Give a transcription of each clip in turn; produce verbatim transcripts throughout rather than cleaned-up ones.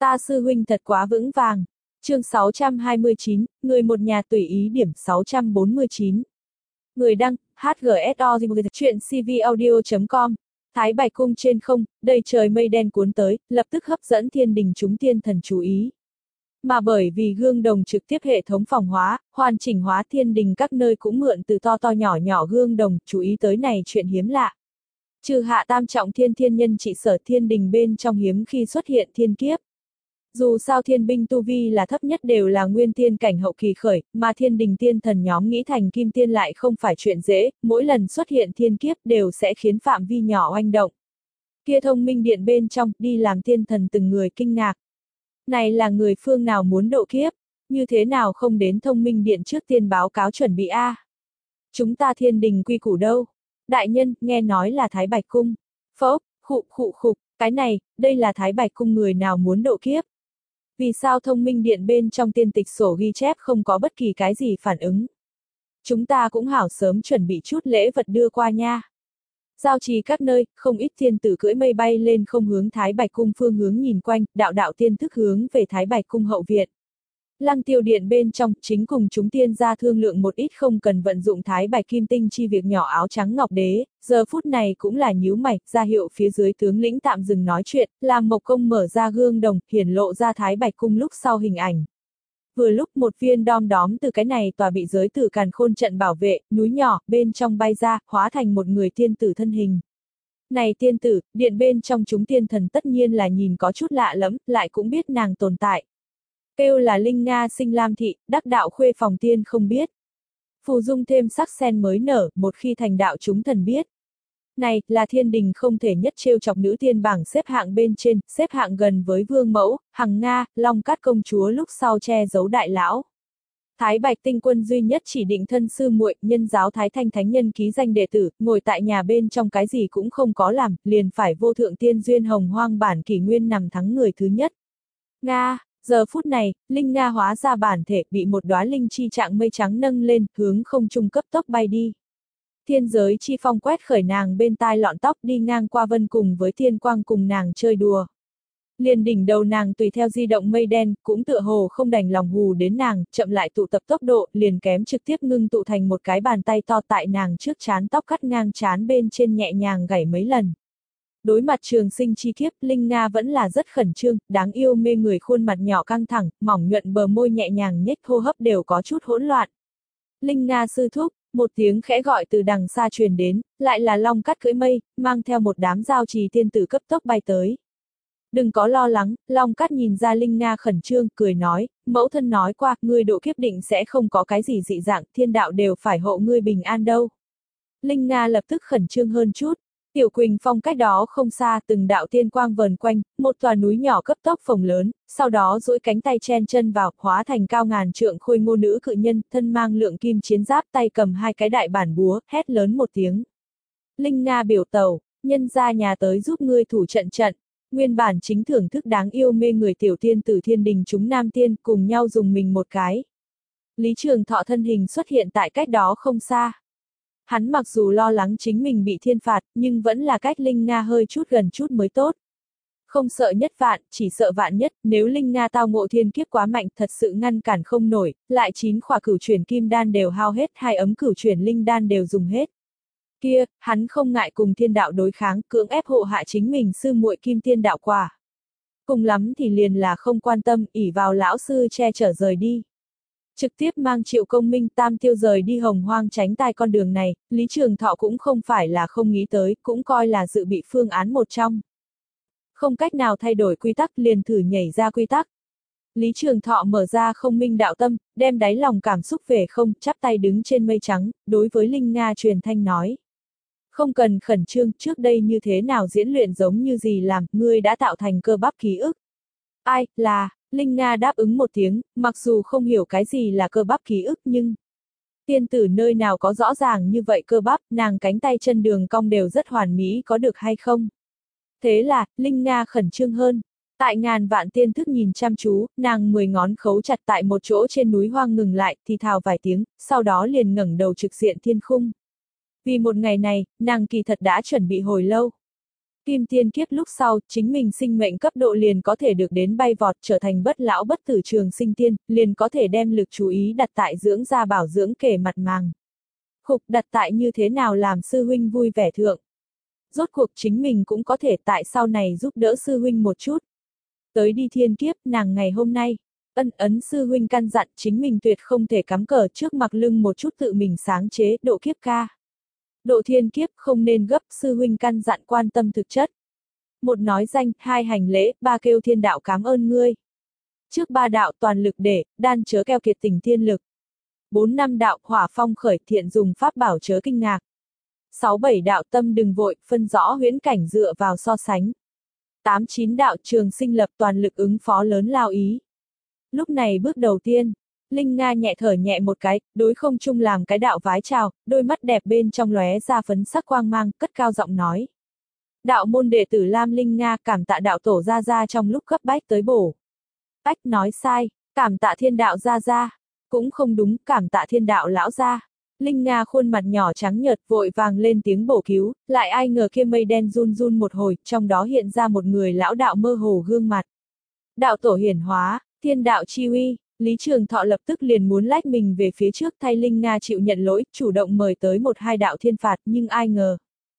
Ta sư huynh thật quá vững vàng. Chương sáu trăm hai mươi chín, người một nhà tùy ý điểm sáu trăm bốn mươi chín. Người đăng, hát giê ét o chuyện c v audio chấm com. Thái Bạch cung trên không, đầy trời mây đen cuốn tới, lập tức hấp dẫn thiên đình chúng tiên thần chú ý. Mà bởi vì gương đồng trực tiếp hệ thống phòng hóa, hoàn chỉnh hóa thiên đình các nơi cũng mượn từ to to nhỏ nhỏ gương đồng, chú ý tới này chuyện hiếm lạ. Trừ hạ tam trọng thiên thiên nhân trị sở thiên đình bên trong hiếm khi xuất hiện thiên kiếp. Dù sao thiên binh tu vi là thấp nhất đều là nguyên tiên cảnh hậu kỳ khởi, mà thiên đình tiên thần nhóm nghĩ thành kim tiên lại không phải chuyện dễ, mỗi lần xuất hiện thiên kiếp đều sẽ khiến phạm vi nhỏ oanh động. Kia thông minh điện bên trong, đi làm tiên thần từng người kinh ngạc. Này là người phương nào muốn độ kiếp, như thế nào không đến thông minh điện trước tiên báo cáo chuẩn bị a? Chúng ta thiên đình quy củ đâu? Đại nhân, nghe nói là Thái Bạch cung. Phốc, khụ khụ khục, cái này, đây là Thái Bạch cung người nào muốn độ kiếp? Vì sao thông minh điện bên trong tiên tịch sổ ghi chép không có bất kỳ cái gì phản ứng? Chúng ta cũng hảo sớm chuẩn bị chút lễ vật đưa qua nha. Giao trì các nơi, không ít thiên tử cưỡi mây bay lên không hướng Thái Bạch cung phương hướng nhìn quanh, đạo đạo tiên thức hướng về Thái Bạch cung hậu viện. Lăng tiêu điện bên trong, chính cùng chúng tiên ra thương lượng một ít không cần vận dụng Thái Bạch kim tinh chi việc nhỏ áo trắng ngọc đế, giờ phút này cũng là nhíu mày, ra hiệu phía dưới tướng lĩnh tạm dừng nói chuyện, làm Mộc Công mở ra gương đồng, hiển lộ ra Thái Bạch cung lúc sau hình ảnh. Vừa lúc một viên đom đóm từ cái này tòa bị giới tử càn khôn trận bảo vệ, núi nhỏ, bên trong bay ra, hóa thành một người tiên tử thân hình. Này tiên tử, điện bên trong chúng tiên thần tất nhiên là nhìn có chút lạ lẫm, lại cũng biết nàng tồn tại. Kêu là Linh Nga sinh Lam thị, đắc đạo khuê phòng tiên không biết. Phù dung thêm sắc sen mới nở, một khi thành đạo chúng thần biết. Này, là thiên đình không thể nhất trêu chọc nữ tiên bảng xếp hạng bên trên, xếp hạng gần với vương mẫu, hằng Nga, Long Cát công chúa lúc sau che giấu đại lão. Thái Bạch tinh quân duy nhất chỉ định thân sư muội, nhân giáo Thái Thanh thánh nhân ký danh đệ tử, ngồi tại nhà bên trong cái gì cũng không có làm, liền phải vô thượng tiên duyên hồng hoang bản kỷ nguyên nằm thắng người thứ nhất. Nga. Giờ phút này, Linh Nga hóa ra bản thể bị một đóa linh chi trạng mây trắng nâng lên, hướng không trung cấp tốc bay đi. Thiên giới chi phong quét khởi nàng bên tai lọn tóc đi ngang qua vân cùng với thiên quang cùng nàng chơi đùa. Liền đỉnh đầu nàng tùy theo di động mây đen, cũng tựa hồ không đành lòng hù đến nàng, chậm lại tụ tập tốc độ, liền kém trực tiếp ngưng tụ thành một cái bàn tay to tại nàng trước trán tóc cắt ngang trán bên trên nhẹ nhàng gảy mấy lần. Đối mặt trường sinh chi kiếp, Linh Nga vẫn là rất khẩn trương, đáng yêu mê người khuôn mặt nhỏ căng thẳng, mỏng nhuận bờ môi nhẹ nhàng nhếch hô hấp đều có chút hỗn loạn. Linh Nga sư thúc, một tiếng khẽ gọi từ đằng xa truyền đến, lại là Long Cát cưỡi mây, mang theo một đám giao trì tiên tử cấp tốc bay tới. Đừng có lo lắng, Long Cát nhìn ra Linh Nga khẩn trương, cười nói, mẫu thân nói qua, ngươi độ kiếp định sẽ không có cái gì dị dạng, thiên đạo đều phải hộ ngươi bình an đâu. Linh Nga lập tức khẩn trương hơn chút. Tiểu Quỳnh Phong cách đó không xa, từng đạo tiên quang vờn quanh, một tòa núi nhỏ cấp tốc phồng lớn, sau đó duỗi cánh tay chen chân vào, hóa thành cao ngàn trượng khôi ngô nữ cự nhân, thân mang lượng kim chiến giáp, tay cầm hai cái đại bản búa, hét lớn một tiếng. Linh Nga biểu tẩu, nhân ra nhà tới giúp ngươi thủ trận trận. Nguyên bản chính thưởng thức đáng yêu mê người tiểu tiên tử thiên đình chúng nam tiên, cùng nhau dùng mình một cái. Lý Trường Thọ thân hình xuất hiện tại cách đó không xa. Hắn mặc dù lo lắng chính mình bị thiên phạt, nhưng vẫn là cách Linh Nga hơi chút gần chút mới tốt. Không sợ nhất vạn, chỉ sợ vạn nhất, nếu Linh Nga tao ngộ thiên kiếp quá mạnh thật sự ngăn cản không nổi, lại chín khỏa cửu chuyển kim đan đều hao hết, hai ấm cửu chuyển linh đan đều dùng hết. Kia, hắn không ngại cùng thiên đạo đối kháng, cưỡng ép hộ hạ chính mình sư muội kim tiên đạo quả. Cùng lắm thì liền là không quan tâm, ỷ vào lão sư che chở rời đi. Trực tiếp mang Triệu Công Minh tam tiêu rời đi hồng hoang tránh tai con đường này, Lý Trường Thọ cũng không phải là không nghĩ tới, cũng coi là dự bị phương án một trong. Không cách nào thay đổi quy tắc liền thử nhảy ra quy tắc. Lý Trường Thọ mở ra không minh đạo tâm, đem đáy lòng cảm xúc về không, chắp tay đứng trên mây trắng, đối với Linh Nga truyền thanh nói. Không cần khẩn trương, trước đây như thế nào diễn luyện giống như gì làm, ngươi đã tạo thành cơ bắp ký ức. Ai, là... Linh Nga đáp ứng một tiếng, mặc dù không hiểu cái gì là cơ bắp ký ức nhưng... Tiên tử nơi nào có rõ ràng như vậy cơ bắp, nàng cánh tay chân đường cong đều rất hoàn mỹ có được hay không? Thế là, Linh Nga khẩn trương hơn. Tại ngàn vạn tiên thức nhìn chăm chú, nàng mười ngón khấu chặt tại một chỗ trên núi hoang ngừng lại, thì thào vài tiếng, sau đó liền ngẩng đầu trực diện thiên khung. Vì một ngày này, nàng kỳ thật đã chuẩn bị hồi lâu. Kim tiên kiếp lúc sau, chính mình sinh mệnh cấp độ liền có thể được đến bay vọt trở thành bất lão bất tử trường sinh tiên, liền có thể đem lực chú ý đặt tại dưỡng da bảo dưỡng kể mặt màng. Khục đặt tại như thế nào làm sư huynh vui vẻ thượng. Rốt cuộc chính mình cũng có thể tại sau này giúp đỡ sư huynh một chút. Tới đi thiên kiếp, nàng ngày hôm nay, ân ấn sư huynh căn dặn chính mình tuyệt không thể cắm cờ trước mặc lưng một chút tự mình sáng chế, độ kiếp ca. Độ thiên kiếp không nên gấp, sư huynh căn dặn quan tâm thực chất. Một nói danh, hai hành lễ, ba kêu thiên đạo cảm ơn ngươi. Trước ba đạo toàn lực để, đan chớ keo kiệt tình thiên lực. Bốn năm đạo hỏa phong khởi thiện dùng pháp bảo chớ kinh ngạc. Sáu bảy đạo tâm đừng vội, phân rõ huyễn cảnh dựa vào so sánh. Tám chín đạo trường sinh lập toàn lực ứng phó lớn lao ý. Lúc này bước đầu tiên, Linh Nga nhẹ thở nhẹ một cái, đối không trung làm cái đạo vái chào, đôi mắt đẹp bên trong lóe ra phấn sắc quang mang, cất cao giọng nói. Đạo môn đệ tử Lam Linh Nga cảm tạ đạo tổ gia gia trong lúc cấp bách tới bổ. Bách nói sai, cảm tạ thiên đạo gia gia. Cũng không đúng, cảm tạ thiên đạo lão gia. Linh Nga khuôn mặt nhỏ trắng nhợt vội vàng lên tiếng bổ cứu, lại ai ngờ kia mây đen run run một hồi, trong đó hiện ra một người lão đạo mơ hồ gương mặt. Đạo tổ hiển hóa, thiên đạo chi uy, Lý Trường Thọ lập tức liền muốn lách mình về phía trước thay Linh Nga chịu nhận lỗi, chủ động mời tới một hai đạo thiên phạt, nhưng ai ngờ.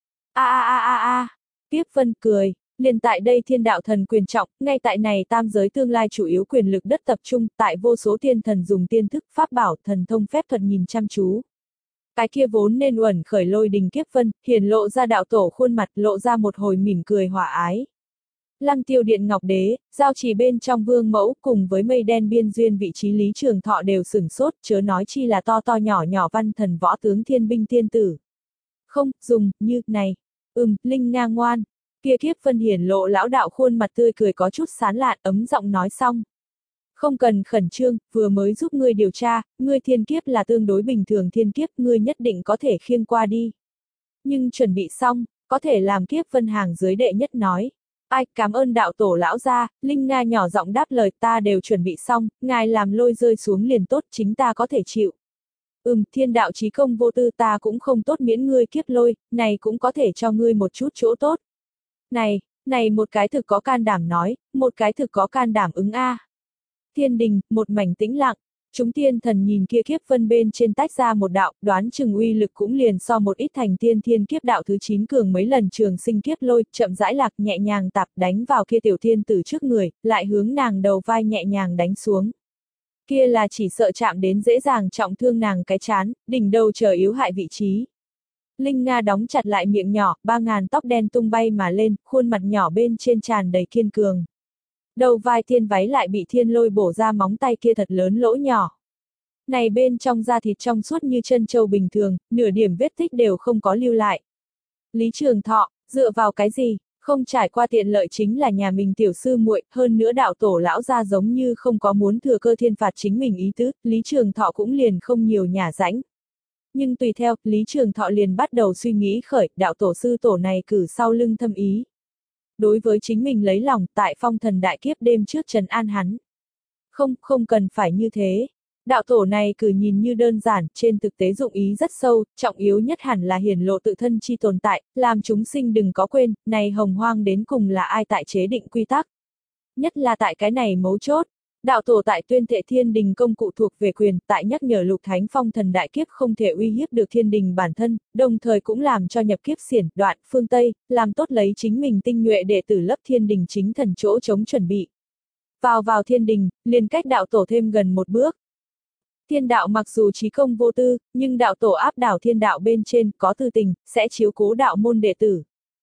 A a a a a, Tiếp Vân cười, liền tại đây thiên đạo thần quyền trọng, ngay tại này tam giới tương lai chủ yếu quyền lực đất tập trung, tại vô số tiên thần dùng tiên thức, pháp bảo, thần thông phép thuật nhìn chăm chú. Cái kia vốn nên uẩn khởi lôi đình kiếp vân, hiển lộ ra đạo tổ khuôn mặt, lộ ra một hồi mỉm cười hòa ái. Lăng Tiêu Điện Ngọc Đế, giao trì bên trong vương mẫu, cùng với mây đen biên duyên vị trí Lý Trường Thọ đều sửng sốt, chớ nói chi là to to nhỏ nhỏ văn thần võ tướng thiên binh tiên tử. Không, dùng, như, này. Ừm, Linh Nga ngoan. Kia kiếp vân hiển lộ lão đạo khuôn mặt tươi cười có chút sán lạn, ấm giọng nói xong. Không cần khẩn trương, vừa mới giúp ngươi điều tra, ngươi thiên kiếp là tương đối bình thường thiên kiếp, ngươi nhất định có thể khiêng qua đi. Nhưng chuẩn bị xong, có thể làm kiếp vân hàng dưới đệ nhất nói. Ai, cảm ơn đạo tổ lão gia, Linh Nga nhỏ giọng đáp lời, ta đều chuẩn bị xong, ngài làm lôi rơi xuống liền tốt, chính ta có thể chịu. Ừm, thiên đạo chí công vô tư, ta cũng không tốt miễn ngươi kiếp lôi, này cũng có thể cho ngươi một chút chỗ tốt. Này, này một cái thực có can đảm nói, một cái thực có can đảm ứng a. Thiên đình, một mảnh tĩnh lặng, chúng tiên thần nhìn kia kiếp vân bên trên tách ra một đạo, đoán chừng uy lực cũng liền so một ít thành tiên thiên kiếp đạo thứ chín cường mấy lần trường sinh kiếp lôi, chậm rãi lạc nhẹ nhàng tạp đánh vào kia tiểu thiên tử trước người, lại hướng nàng đầu vai nhẹ nhàng đánh xuống. Kia là chỉ sợ chạm đến dễ dàng trọng thương nàng cái chán, đỉnh đầu chờ yếu hại vị trí. Linh Nga đóng chặt lại miệng nhỏ, ba ngàn tóc đen tung bay mà lên, khuôn mặt nhỏ bên trên tràn đầy kiên cường. Đầu vai thiên váy lại bị thiên lôi bổ ra móng tay kia thật lớn lỗ nhỏ. Này bên trong da thịt trong suốt như chân trâu bình thường, nửa điểm vết tích đều không có lưu lại. Lý Trường Thọ, dựa vào cái gì, không trải qua tiện lợi chính là nhà mình tiểu sư muội, hơn nữa đạo tổ lão gia giống như không có muốn thừa cơ thiên phạt chính mình ý tứ, Lý Trường Thọ cũng liền không nhiều nhả rãnh. Nhưng tùy theo, Lý Trường Thọ liền bắt đầu suy nghĩ khởi, đạo tổ sư tổ này cử sau lưng thâm ý. Đối với chính mình lấy lòng, tại phong thần đại kiếp đêm trước trấn an hắn. Không, không cần phải như thế. Đạo tổ này cử nhìn như đơn giản, trên thực tế dụng ý rất sâu, trọng yếu nhất hẳn là hiển lộ tự thân chi tồn tại, làm chúng sinh đừng có quên, này hồng hoang đến cùng là ai tại chế định quy tắc. Nhất là tại cái này mấu chốt. Đạo tổ tại tuyên thệ thiên đình công cụ thuộc về quyền, tại nhắc nhở lục thánh phong thần đại kiếp không thể uy hiếp được thiên đình bản thân, đồng thời cũng làm cho nhập kiếp xiển, đoạn, phương Tây, làm tốt lấy chính mình tinh nhuệ đệ tử lấp thiên đình chính thần chỗ chống chuẩn bị. Vào vào thiên đình, liền cách đạo tổ thêm gần một bước. Thiên đạo mặc dù chí công vô tư, nhưng đạo tổ áp đảo thiên đạo bên trên, có tư tình, sẽ chiếu cố đạo môn đệ tử.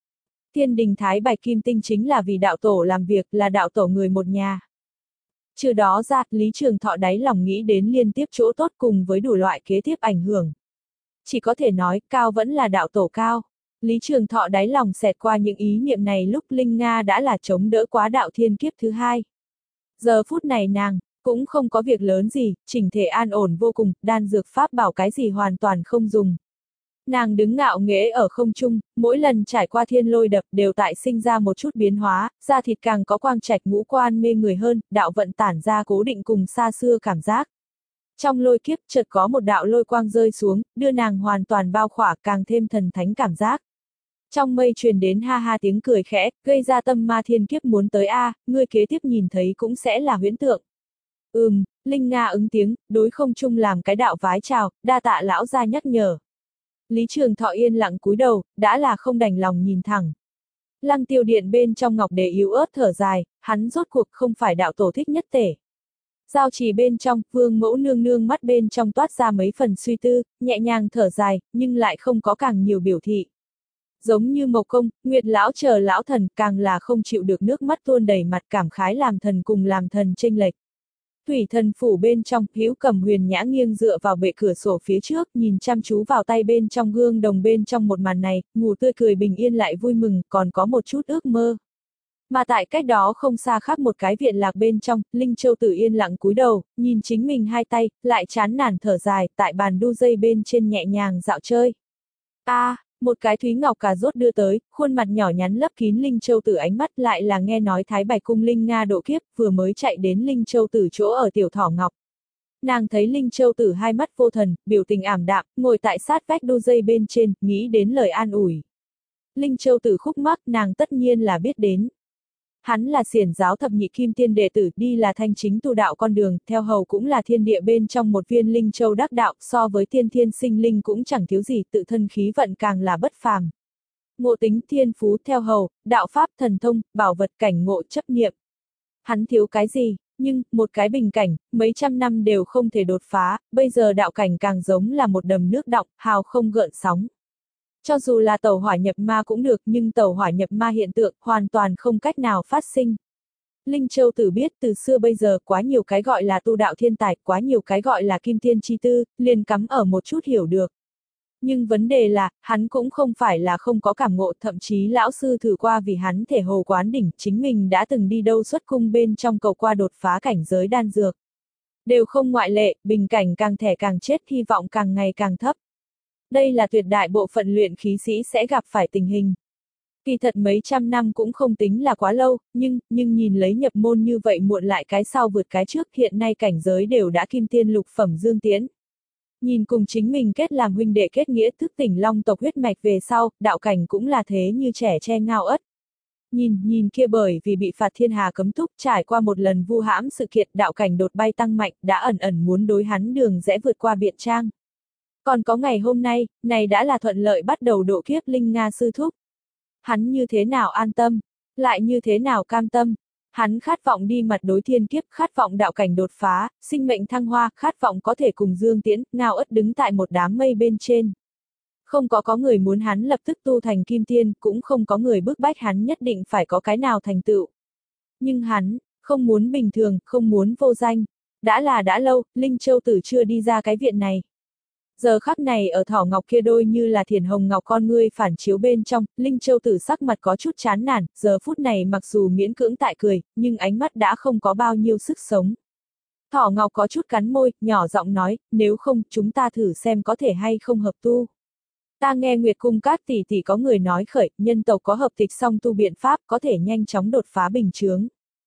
Thiên đình Thái Bạch Kim Tinh chính là vì đạo tổ làm việc, là đạo tổ người một nhà. Trừ đó ra, Lý Trường Thọ đáy lòng nghĩ đến liên tiếp chỗ tốt cùng với đủ loại kế tiếp ảnh hưởng. Chỉ có thể nói, cao vẫn là đạo tổ cao. Lý Trường Thọ đáy lòng xẹt qua những ý niệm này lúc Linh Nga đã là chống đỡ quá đạo thiên kiếp thứ hai. Giờ phút này nàng, cũng không có việc lớn gì, chỉnh thể an ổn vô cùng, đan dược pháp bảo cái gì hoàn toàn không dùng. Nàng đứng ngạo nghễ ở không trung, mỗi lần trải qua thiên lôi đập đều tại sinh ra một chút biến hóa, da thịt càng có quang trạch ngũ quan mê người hơn, đạo vận tản ra cố định cùng xa xưa cảm giác. Trong lôi kiếp chợt có một đạo lôi quang rơi xuống, đưa nàng hoàn toàn bao khỏa càng thêm thần thánh cảm giác. Trong mây truyền đến ha ha tiếng cười khẽ, gây ra tâm ma thiên kiếp muốn tới a, ngươi kế tiếp nhìn thấy cũng sẽ là huyễn tượng. Ừm, Linh Nga ứng tiếng, đối không trung làm cái đạo vái chào, đa tạ lão gia nhắc nhở. Lý Trường Thọ yên lặng cúi đầu, đã là không đành lòng nhìn thẳng. Lăng Tiêu Điện bên trong ngọc đế yếu ớt thở dài, hắn rốt cuộc không phải đạo tổ thích nhất tể. Giao trì bên trong, Vương Mẫu nương nương mắt bên trong toát ra mấy phần suy tư, nhẹ nhàng thở dài, nhưng lại không có càng nhiều biểu thị. Giống như Mộc Công, Nguyệt lão chờ lão thần, càng là không chịu được nước mắt tuôn đầy mặt cảm khái làm thần cùng làm thần chênh lệch. Thủy thần phủ bên trong, Hữu Cầm Huyền nhã nghiêng dựa vào bệ cửa sổ phía trước, nhìn chăm chú vào tay bên trong gương đồng bên trong một màn này, ngủ tươi cười bình yên lại vui mừng, còn có một chút ước mơ. Mà tại cách đó không xa khác một cái viện lạc bên trong, Linh Châu Tử yên lặng cúi đầu, nhìn chính mình hai tay, lại chán nản thở dài, tại bàn đu dây bên trên nhẹ nhàng dạo chơi. A, à, một cái thúy ngọc cà rốt đưa tới, khuôn mặt nhỏ nhắn lấp kín Linh Châu Tử ánh mắt lại là nghe nói Thái Bạch cung Linh Nga độ kiếp, vừa mới chạy đến Linh Châu Tử chỗ ở tiểu thỏ ngọc. Nàng thấy Linh Châu Tử hai mắt vô thần, biểu tình ảm đạm, ngồi tại sát vách đu dây bên trên, nghĩ đến lời an ủi. Linh Châu Tử khúc mắc, nàng tất nhiên là biết đến. Hắn là xiển giáo thập nhị kim tiên đệ tử, đi là thanh chính tu đạo con đường, theo hầu cũng là thiên địa bên trong một viên linh châu đắc đạo, so với thiên thiên sinh linh cũng chẳng thiếu gì, tự thân khí vận càng là bất phàm. Ngộ tính thiên phú theo hầu, đạo pháp thần thông, bảo vật cảnh ngộ chấp niệm. Hắn thiếu cái gì, nhưng, một cái bình cảnh, mấy trăm năm đều không thể đột phá, bây giờ đạo cảnh càng giống là một đầm nước đọng, hào không gợn sóng. Cho dù là tẩu hỏa nhập ma cũng được, nhưng tẩu hỏa nhập ma hiện tượng hoàn toàn không cách nào phát sinh. Linh Châu Tử biết từ xưa bây giờ quá nhiều cái gọi là tu đạo thiên tài, quá nhiều cái gọi là kim tiên chi tư, liền cắm ở một chút hiểu được. Nhưng vấn đề là, hắn cũng không phải là không có cảm ngộ, thậm chí lão sư thử qua vì hắn thể hồ quán đỉnh, chính mình đã từng đi đâu xuất cung bên trong cầu qua đột phá cảnh giới đan dược. Đều không ngoại lệ, bình cảnh càng thẻ càng chết, hy vọng càng ngày càng thấp. Đây là tuyệt đại bộ phận luyện khí sĩ sẽ gặp phải tình hình. Kỳ thật mấy trăm năm cũng không tính là quá lâu, nhưng, nhưng nhìn lấy nhập môn như vậy muộn lại cái sau vượt cái trước, hiện nay cảnh giới đều đã kim tiên lục phẩm dương tiến. Nhìn cùng chính mình kết làm huynh đệ kết nghĩa thức tỉnh long tộc huyết mạch về sau, đạo cảnh cũng là thế như trẻ tre ngao ất. Nhìn, nhìn kia bởi vì bị phạt thiên hà cấm túc trải qua một lần vu hãm sự kiện đạo cảnh đột bay tăng mạnh đã ẩn ẩn muốn đối hắn đường rẽ vượt qua biện trang. Còn có ngày hôm nay, này đã là thuận lợi bắt đầu độ kiếp Linh Nga sư thúc. Hắn như thế nào an tâm, lại như thế nào cam tâm. Hắn khát vọng đi mặt đối thiên kiếp, khát vọng đạo cảnh đột phá, sinh mệnh thăng hoa, khát vọng có thể cùng Dương Tiễn, ngao ất đứng tại một đám mây bên trên. Không có có người muốn hắn lập tức tu thành kim tiên, cũng không có người bức bách hắn nhất định phải có cái nào thành tựu. Nhưng hắn, không muốn bình thường, không muốn vô danh. Đã là đã lâu, Linh Châu Tử chưa đi ra cái viện này. Giờ khắc này ở thỏ ngọc kia đôi như là thiền hồng ngọc con ngươi phản chiếu bên trong, Linh Châu Tử sắc mặt có chút chán nản, giờ phút này mặc dù miễn cưỡng tại cười, nhưng ánh mắt đã không có bao nhiêu sức sống. Thỏ ngọc có chút cắn môi, nhỏ giọng nói, nếu không chúng ta thử xem có thể hay không hợp tu. Ta nghe Nguyệt Cung Cát tỷ tỷ có người nói khởi, nhân tộc có hợp tịch song tu biện pháp có thể nhanh chóng đột phá bình chướng.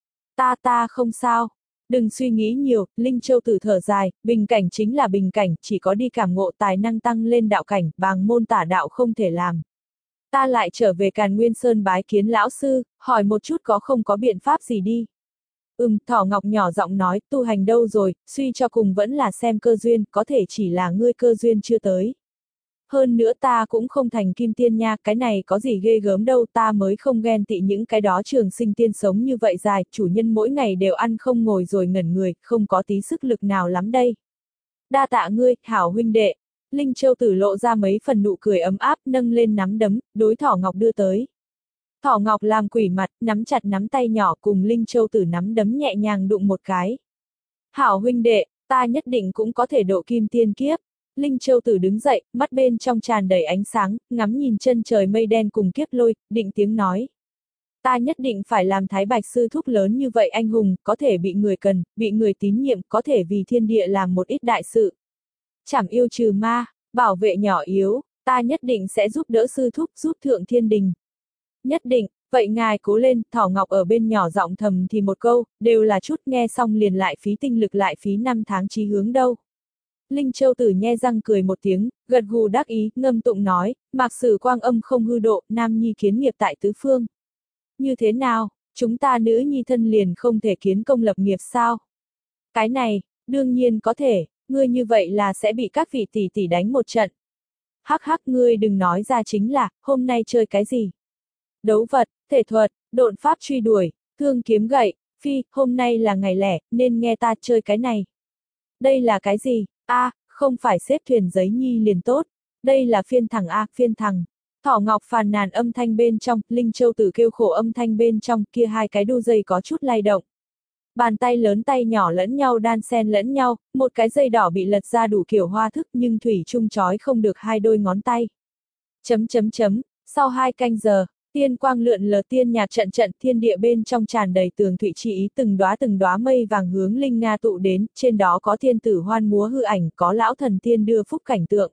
Ta ta không sao. Đừng suy nghĩ nhiều, Linh Châu Tử thở dài, bình cảnh chính là bình cảnh, chỉ có đi cảm ngộ tài năng tăng lên đạo cảnh, bàng môn tả đạo không thể làm. Ta lại trở về Càn Nguyên Sơn bái kiến lão sư, hỏi một chút có không có biện pháp gì đi. Ừm, Thỏ Ngọc nhỏ giọng nói, tu hành đâu rồi, suy cho cùng vẫn là xem cơ duyên, có thể chỉ là ngươi cơ duyên chưa tới. Hơn nữa ta cũng không thành kim tiên nha, cái này có gì ghê gớm đâu, ta mới không ghen tị những cái đó trường sinh tiên sống như vậy dài, chủ nhân mỗi ngày đều ăn không ngồi rồi ngẩn người, không có tí sức lực nào lắm đây. Đa tạ ngươi, hảo huynh đệ. Linh Châu Tử lộ ra mấy phần nụ cười ấm áp, nâng lên nắm đấm, đối Thỏ Ngọc đưa tới. Thỏ Ngọc làm quỷ mặt, nắm chặt nắm tay nhỏ cùng Linh Châu Tử nắm đấm nhẹ nhàng đụng một cái. Hảo huynh đệ, ta nhất định cũng có thể độ kim tiên kiếp. Linh Châu Tử đứng dậy, mắt bên trong tràn đầy ánh sáng, ngắm nhìn chân trời mây đen cùng kiếp lôi, định tiếng nói. Ta nhất định phải làm Thái Bạch sư thúc lớn như vậy anh hùng, có thể bị người cần, bị người tín nhiệm, có thể vì thiên địa làm một ít đại sự. Trảm yêu trừ ma, bảo vệ nhỏ yếu, ta nhất định sẽ giúp đỡ sư thúc, giúp thượng thiên đình. Nhất định, vậy ngài cố lên, Thỏ Ngọc ở bên nhỏ giọng thầm thì một câu, đều là chút nghe xong liền lại phí tinh lực lại phí năm tháng chí hướng đâu. Linh Châu Tử nhe răng cười một tiếng, gật gù đắc ý, ngâm tụng nói, mạc sử quang âm không hư độ, nam nhi kiến nghiệp tại tứ phương. Như thế nào, chúng ta nữ nhi thân liền không thể kiến công lập nghiệp sao? Cái này, đương nhiên có thể, ngươi như vậy là sẽ bị các vị tỷ tỷ đánh một trận. Hắc hắc, ngươi đừng nói ra chính là, hôm nay chơi cái gì? Đấu vật, thể thuật, độn pháp truy đuổi, thương kiếm gậy, phi, hôm nay là ngày lẻ, nên nghe ta chơi cái này. Đây là cái gì? A, à, không phải xếp thuyền giấy nhi liền tốt. Đây là phiên thẳng A, phiên thẳng. Thỏ Ngọc phàn nàn âm thanh bên trong, Linh Châu Tử kêu khổ âm thanh bên trong, kia hai cái đu dây có chút lay động. Bàn tay lớn tay nhỏ lẫn nhau đan xen lẫn nhau, một cái dây đỏ bị lật ra đủ kiểu hoa thức nhưng thủy chung chói không được hai đôi ngón tay. Chấm chấm chấm, sau hai canh giờ, tiên quang lượn lờ tiên nhạc trận trận, thiên địa bên trong tràn đầy tường thụy chi ý, từng đóa từng đóa mây vàng hướng Linh Nga tụ đến, trên đó có thiên tử hoan múa hư ảnh, có lão thần tiên đưa phúc cảnh tượng.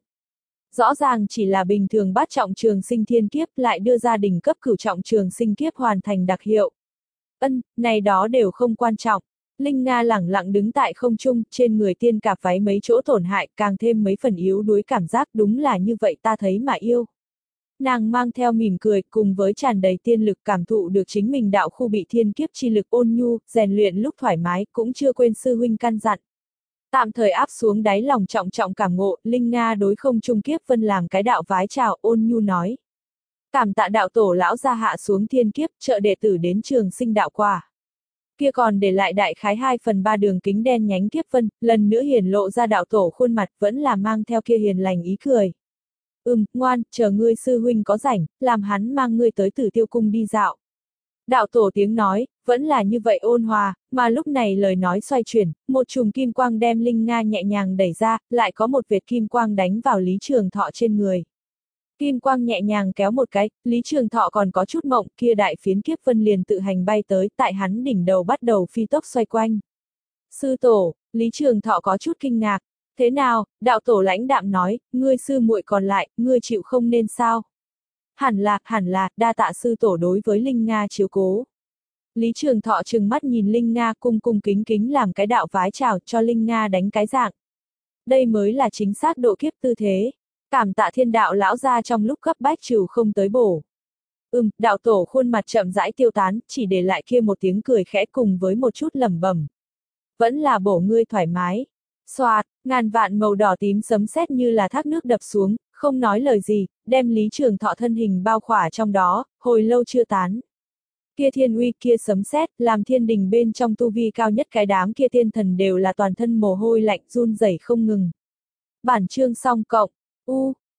Rõ ràng chỉ là bình thường bát trọng trường sinh thiên kiếp lại đưa ra đỉnh cấp cửu trọng trường sinh kiếp hoàn thành đặc hiệu. Ân, này đó đều không quan trọng. Linh Nga lẳng lặng đứng tại không trung, trên người tiên cạp váy mấy chỗ tổn hại, càng thêm mấy phần yếu đuối cảm giác, đúng là như vậy ta thấy mà yêu. Nàng mang theo mỉm cười, cùng với tràn đầy tiên lực cảm thụ được chính mình đạo khu bị thiên kiếp chi lực ôn nhu, rèn luyện lúc thoải mái, cũng chưa quên sư huynh căn dặn. Tạm thời áp xuống đáy lòng trọng trọng cảm ngộ, Linh Nga đối không trung kiếp vân làm cái đạo vái chào, ôn nhu nói. Cảm tạ đạo tổ lão gia hạ xuống thiên kiếp, trợ đệ tử đến trường sinh đạo quả. Kia còn để lại đại khái hai phần ba đường kính đen nhánh kiếp vân, lần nữa hiển lộ ra đạo tổ khuôn mặt vẫn là mang theo kia hiền lành ý cười. Ừm, ngoan, chờ ngươi sư huynh có rảnh, làm hắn mang ngươi tới Tử Tiêu cung đi dạo. Đạo tổ tiếng nói, vẫn là như vậy ôn hòa, mà lúc này lời nói xoay chuyển, một chùm kim quang đem Linh Nga nhẹ nhàng đẩy ra, lại có một vệt kim quang đánh vào Lý Trường Thọ trên người. Kim quang nhẹ nhàng kéo một cái, Lý Trường Thọ còn có chút mộng, kia đại phiến kiếp vân liền tự hành bay tới, tại hắn đỉnh đầu bắt đầu phi tốc xoay quanh. Sư tổ, Lý Trường Thọ có chút kinh ngạc. Thế nào, đạo tổ lãnh đạm nói, ngươi sư muội còn lại, ngươi chịu không nên sao? Hẳn là, hẳn là, đa tạ sư tổ đối với Linh Nga chiếu cố. Lý Trường Thọ trừng mắt nhìn Linh Nga cung cung kính kính làm cái đạo vái chào cho Linh Nga đánh cái dạng. Đây mới là chính xác độ kiếp tư thế. Cảm tạ thiên đạo lão ra trong lúc cấp bách trừ không tới bổ. Ừm, đạo tổ khuôn mặt chậm rãi tiêu tán, chỉ để lại kia một tiếng cười khẽ cùng với một chút lẩm bẩm. Vẫn là bổ ngươi thoải mái. Xoạt, ngàn vạn màu đỏ tím sấm sét như là thác nước đập xuống, không nói lời gì, đem Lý Trường Thọ thân hình bao khỏa trong đó, hồi lâu chưa tán. Kia thiên uy kia sấm sét, làm thiên đình bên trong tu vi cao nhất cái đám kia tiên thần đều là toàn thân mồ hôi lạnh run rẩy không ngừng. Bản chương xong cộng, u,